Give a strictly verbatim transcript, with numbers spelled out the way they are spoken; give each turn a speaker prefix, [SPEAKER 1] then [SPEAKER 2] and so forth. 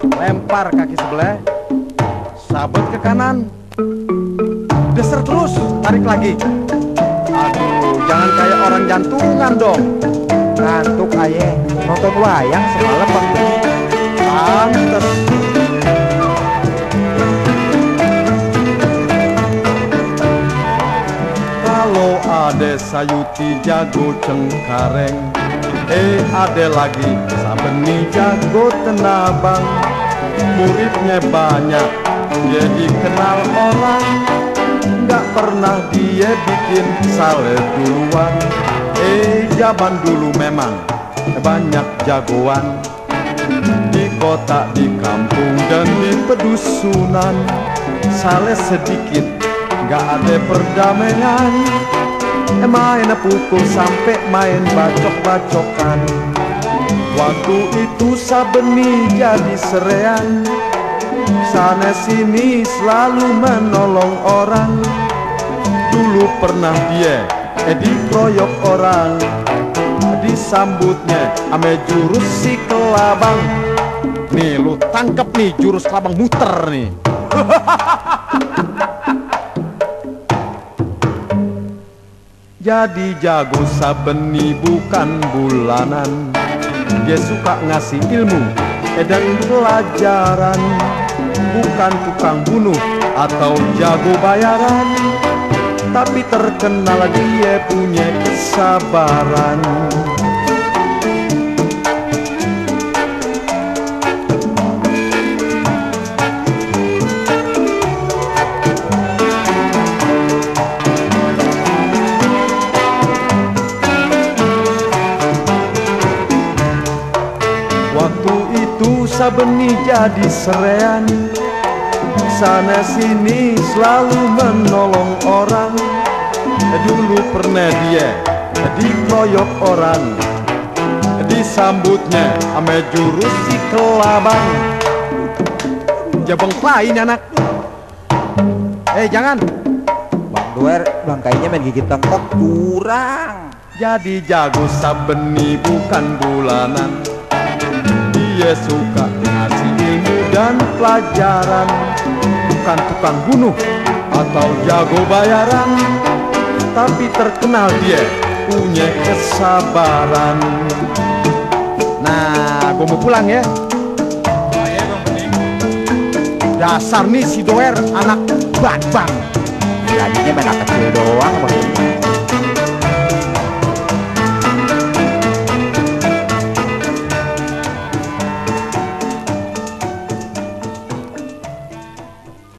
[SPEAKER 1] lempar kaki sebelah, sabet ke kanan, deser terus, tarik lagi. Aduh, jangan kayak orang jantungan dong.
[SPEAKER 2] Ngantuk aye, nonton wayang semalam Bang Beni.
[SPEAKER 1] Pantes. Kalau ade sayuti jago cengkareng, eh ade lagi sabeni jago tenabang. Muridnya banyak, dia dikenal orang, nggak pernah dia bikin salah duluan. Eh zaman dulu memang banyak jagoan, di kota, di kampung, dan di pedusunan. Salah sedikit, nggak ada perdamaian. Eh main pukul sampai main bacok-bacokan. Waktu itu sabeni jadi serean, sana sini selalu menolong orang. Dulu pernah dia eh dikeroyok orang, disambutnya ame jurus si kelabang. Nih lu tangkep nih jurus kelabang muter nih. Jadi jago sabeni bukan bulanan, dia suka ngasih ilmu eh dan pelajaran. Bukan tukang bunuh atau jago bayaran, tapi terkenal dia punya kesabaran. Waktu itu sabeni jadi serean, sana sini selalu menolong orang. Dulu pernah dia dikeroyok orang, disambutnya ame jurus si kelabang. Jabang lain anak. Eh jangan
[SPEAKER 2] Bang Duer, Bang kayaknya main gigit tengkok curang.
[SPEAKER 1] Jadi jago sabeni bukan bulanan, dia suka ngasih ilmu dan pelajaran. Bukan tukang bunuh atau jago bayaran, tapi terkenal dia punya kesabaran. Nah, gue mau pulang ya. Dasar nih si Doer anak babang.
[SPEAKER 2] Jadinya main anak kecil doang Bang Beni.